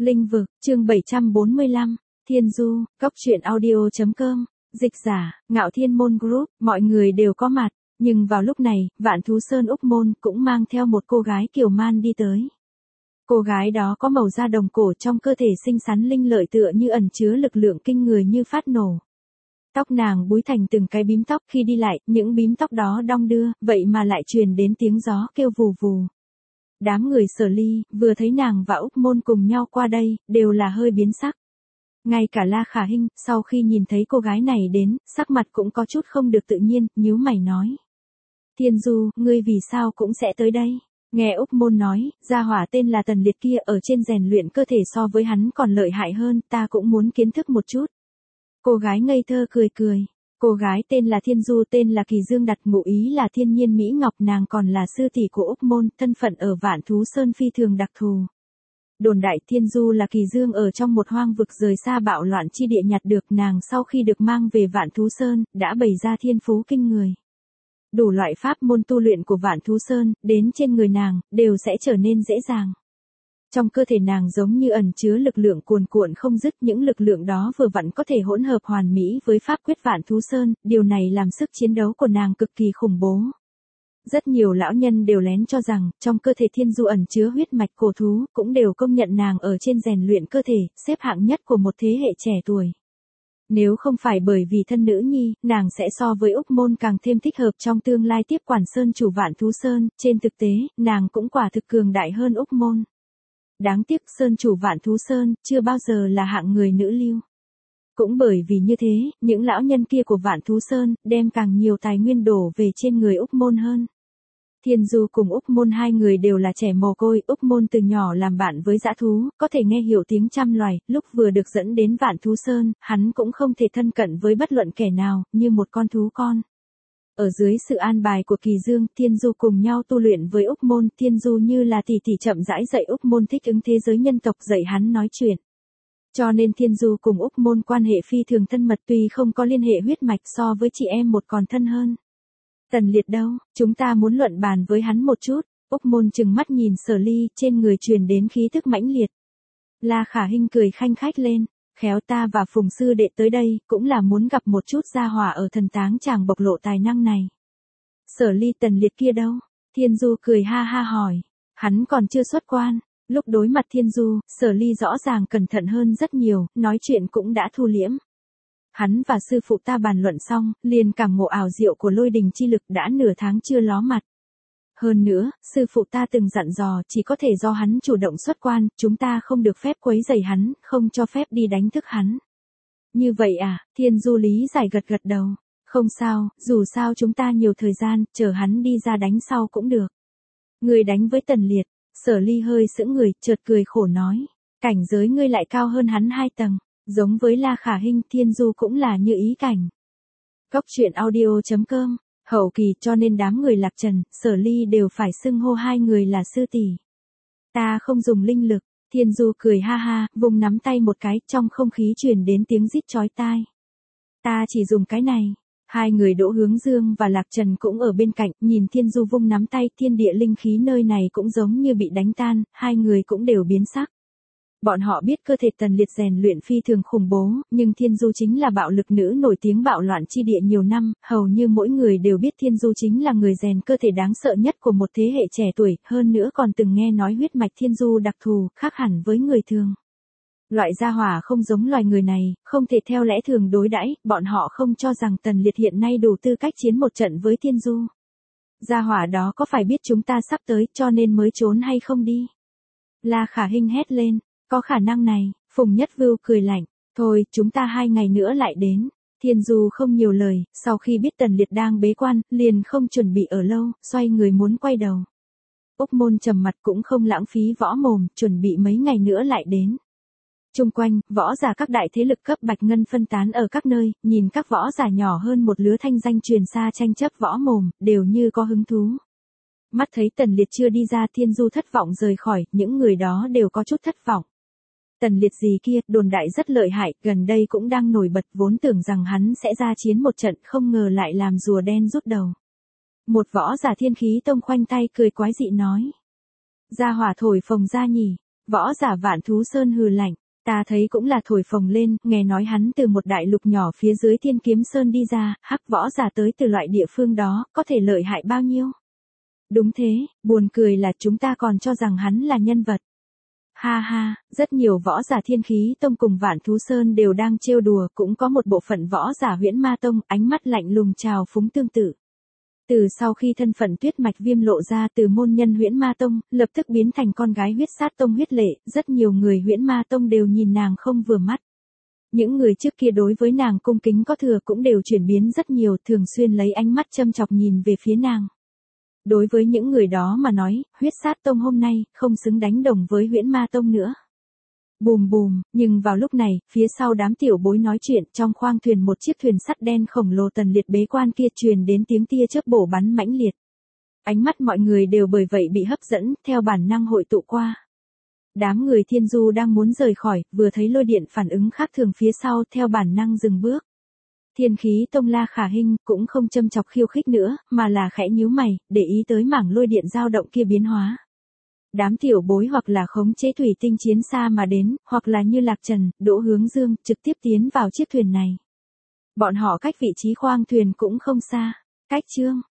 Linh vực, chương 745, Thiên Du, Cốc truyện audio.com, dịch giả, Ngạo Thiên Môn Group, mọi người đều có mặt, nhưng vào lúc này, Vạn Thú Sơn Úc Môn cũng mang theo một cô gái kiều man đi tới. Cô gái đó có màu da đồng cổ, trong cơ thể xinh xắn linh lợi tựa như ẩn chứa lực lượng kinh người như phát nổ. Tóc nàng búi thành từng cái bím tóc, khi đi lại, những bím tóc đó đong đưa, vậy mà lại truyền đến tiếng gió kêu vù vù. Đám người Sở Ly, vừa thấy nàng và Úc Môn cùng nhau qua đây, đều là hơi biến sắc. Ngay cả La Khả Hinh, sau khi nhìn thấy cô gái này đến, sắc mặt cũng có chút không được tự nhiên, nhíu mày nói. Thiên Du, ngươi vì sao cũng sẽ tới đây? Nghe Úc Môn nói, gia hỏa tên là Tần Liệt kia ở trên rèn luyện cơ thể so với hắn còn lợi hại hơn, ta cũng muốn kiến thức một chút. Cô gái ngây thơ cười cười. Cô gái tên là Thiên Du, tên là Kỳ Dương, đặt ngụ ý là thiên nhiên mỹ ngọc, nàng còn là sư tỷ của Úc Môn, thân phận ở Vạn Thú Sơn phi thường đặc thù. Đồn đại Thiên Du là Kỳ Dương ở trong một hoang vực rời xa bạo loạn chi địa nhặt được, nàng sau khi được mang về Vạn Thú Sơn, đã bày ra thiên phú kinh người. Đủ loại pháp môn tu luyện của Vạn Thú Sơn, đến trên người nàng, đều sẽ trở nên dễ dàng. Trong cơ thể nàng giống như ẩn chứa lực lượng cuồn cuộn không dứt, những lực lượng đó vừa vặn có thể hỗn hợp hoàn mỹ với pháp quyết Vạn Thú Sơn, điều này làm sức chiến đấu của nàng cực kỳ khủng bố. Rất nhiều lão nhân đều lén cho rằng, trong cơ thể Thiên Du ẩn chứa huyết mạch cổ thú, cũng đều công nhận nàng ở trên rèn luyện cơ thể, xếp hạng nhất của một thế hệ trẻ tuổi. Nếu không phải bởi vì thân nữ nhi, nàng sẽ so với Úc Môn càng thêm thích hợp trong tương lai tiếp quản Sơn chủ Vạn Thú Sơn, trên thực tế, nàng cũng quả thực cường đại hơn Úc Môn. Đáng tiếc Sơn chủ Vạn Thú Sơn, chưa bao giờ là hạng người nữ lưu. Cũng bởi vì như thế, những lão nhân kia của Vạn Thú Sơn, đem càng nhiều tài nguyên đổ về trên người Úc Môn hơn. Thiên Du cùng Úc Môn hai người đều là trẻ mồ côi, Úc Môn từ nhỏ làm bạn với dã thú, có thể nghe hiểu tiếng trăm loài, lúc vừa được dẫn đến Vạn Thú Sơn, hắn cũng không thể thân cận với bất luận kẻ nào, như một con thú con. Ở dưới sự an bài của Kỳ Dương, Thiên Du cùng nhau tu luyện với Úc Môn, Thiên Du như là tỷ tỷ chậm rãi dạy Úc Môn thích ứng thế giới nhân tộc, dạy hắn nói chuyện. Cho nên Thiên Du cùng Úc Môn quan hệ phi thường thân mật, tuy không có liên hệ huyết mạch, so với chị em một còn thân hơn. Tần Liệt đâu, chúng ta muốn luận bàn với hắn một chút. Úc Môn trừng mắt nhìn Sở Ly, trên người truyền đến khí tức mãnh liệt. La Khả Hinh cười khanh khách lên, khéo ta và Phùng sư đệ tới đây, cũng là muốn gặp một chút gia hỏa ở thần táng chàng bộc lộ tài năng này. Sở Ly, Tần Liệt kia đâu? Thiên Du cười ha ha hỏi, hắn còn chưa xuất quan. Lúc đối mặt Thiên Du, Sở Ly rõ ràng cẩn thận hơn rất nhiều, nói chuyện cũng đã thu liễm. Hắn và sư phụ ta bàn luận xong, liền cảm ngộ ảo diệu của lôi đình chi lực, đã nửa tháng chưa ló mặt. Hơn nữa, sư phụ ta từng dặn dò, chỉ có thể do hắn chủ động xuất quan, chúng ta không được phép quấy rầy hắn, không cho phép đi đánh thức hắn. Như vậy à? Thiên Du lý giải gật gật đầu. Không sao, dù sao chúng ta nhiều thời gian, chờ hắn đi ra đánh sau cũng được. Người đánh với Tần Liệt. Sở Ly hơi sững người, chợt cười khổ nói. Cảnh giới ngươi lại cao hơn hắn 2 tầng. Giống với La Khả Hinh, Thiên Du cũng là như ý cảnh. Cốc truyện audio.com, hậu kỳ, cho nên đám người Lạc Trần, Sở Ly đều phải xưng hô hai người là sư tỷ. Ta không dùng linh lực. Thiên Du cười ha ha, vùng nắm tay một cái, trong không khí truyền đến tiếng rít chói tai. Ta chỉ dùng cái này. Hai người Đỗ Hướng Dương và Lạc Trần cũng ở bên cạnh, nhìn Thiên Du vung nắm tay, thiên địa linh khí nơi này cũng giống như bị đánh tan, hai người cũng đều biến sắc. Bọn họ biết cơ thể Tần Liệt rèn luyện phi thường khủng bố, nhưng Thiên Du chính là bạo lực nữ nổi tiếng bạo loạn chi địa nhiều năm, hầu như mỗi người đều biết Thiên Du chính là người rèn cơ thể đáng sợ nhất của một thế hệ trẻ tuổi, hơn nữa còn từng nghe nói huyết mạch Thiên Du đặc thù, khác hẳn với người thường. Loại gia hỏa không giống loài người này, không thể theo lẽ thường đối đãi, bọn họ không cho rằng Tần Liệt hiện nay đủ tư cách chiến một trận với Thiên Du. Gia hỏa đó có phải biết chúng ta sắp tới, cho nên mới trốn hay không đi? La Khả Hinh hét lên. Có khả năng này, Phùng Nhất Vưu cười lạnh, thôi, chúng ta 2 ngày nữa lại đến. Thiên Du không nhiều lời, sau khi biết Tần Liệt đang bế quan, liền không chuẩn bị ở lâu, xoay người muốn quay đầu. Úc Môn trầm mặt cũng không lãng phí võ mồm, chuẩn bị mấy ngày nữa lại đến. Chung quanh, võ giả các đại thế lực cấp bạch ngân phân tán ở các nơi, nhìn các võ giả nhỏ hơn một lứa thanh danh truyền xa tranh chấp võ mồm, đều như có hứng thú. Mắt thấy Tần Liệt chưa đi ra, Thiên Du thất vọng rời khỏi, những người đó đều có chút thất vọng. Tần Liệt gì kia, đồn đại rất lợi hại, gần đây cũng đang nổi bật, vốn tưởng rằng hắn sẽ ra chiến một trận, không ngờ lại làm rùa đen rút đầu. Một võ giả Thiên Khí Tông khoanh tay cười quái dị nói. Gia hỏa thổi phồng ra nhỉ, Võ giả Vạn Thú Sơn hừ lạnh, ta thấy cũng là thổi phồng lên, nghe nói hắn từ một đại lục nhỏ phía dưới Thiên Kiếm Sơn đi ra, hắc võ giả tới từ loại địa phương đó, có thể lợi hại bao nhiêu? Đúng thế, buồn cười là chúng ta còn cho rằng hắn là nhân vật. Ha ha, rất nhiều võ giả Thiên Khí Tông cùng Vạn Thú Sơn đều đang trêu đùa, cũng có một bộ phận võ giả Huyễn Ma Tông, ánh mắt lạnh lùng trào phúng tương tự. Từ sau khi thân phận Tuyết Mạch Viêm lộ ra từ môn nhân Huyễn Ma Tông, lập tức biến thành con gái Huyết Sát Tông Huyết Lệ, rất nhiều người Huyễn Ma Tông đều nhìn nàng không vừa mắt. Những người trước kia đối với nàng cung kính có thừa cũng đều chuyển biến rất nhiều, thường xuyên lấy ánh mắt châm chọc nhìn về phía nàng. Đối với những người đó mà nói, Huyết Sát Tông hôm nay không xứng đánh đồng với Huyễn Ma Tông nữa. Bùm bùm, nhưng vào lúc này, phía sau đám tiểu bối nói chuyện, trong khoang thuyền một chiếc thuyền sắt đen khổng lồ tần liệt bế quan kia truyền đến tiếng tia chớp bổ bắn mãnh liệt. Ánh mắt mọi người đều bởi vậy bị hấp dẫn, theo bản năng hội tụ qua. Đám người Thiên Du đang muốn rời khỏi, vừa thấy lôi điện phản ứng khác thường phía sau, theo bản năng dừng bước. Thiên Khí Tông La Khả Hinh cũng không châm chọc khiêu khích nữa, mà là khẽ nhíu mày, để ý tới mảng lôi điện dao động kia biến hóa. Đám tiểu bối hoặc là khống chế thủy tinh chiến xa mà đến, hoặc là như Lạc Trần, Đỗ Hướng Dương, trực tiếp tiến vào chiếc thuyền này. Bọn họ cách vị trí khoang thuyền cũng không xa. Cách chương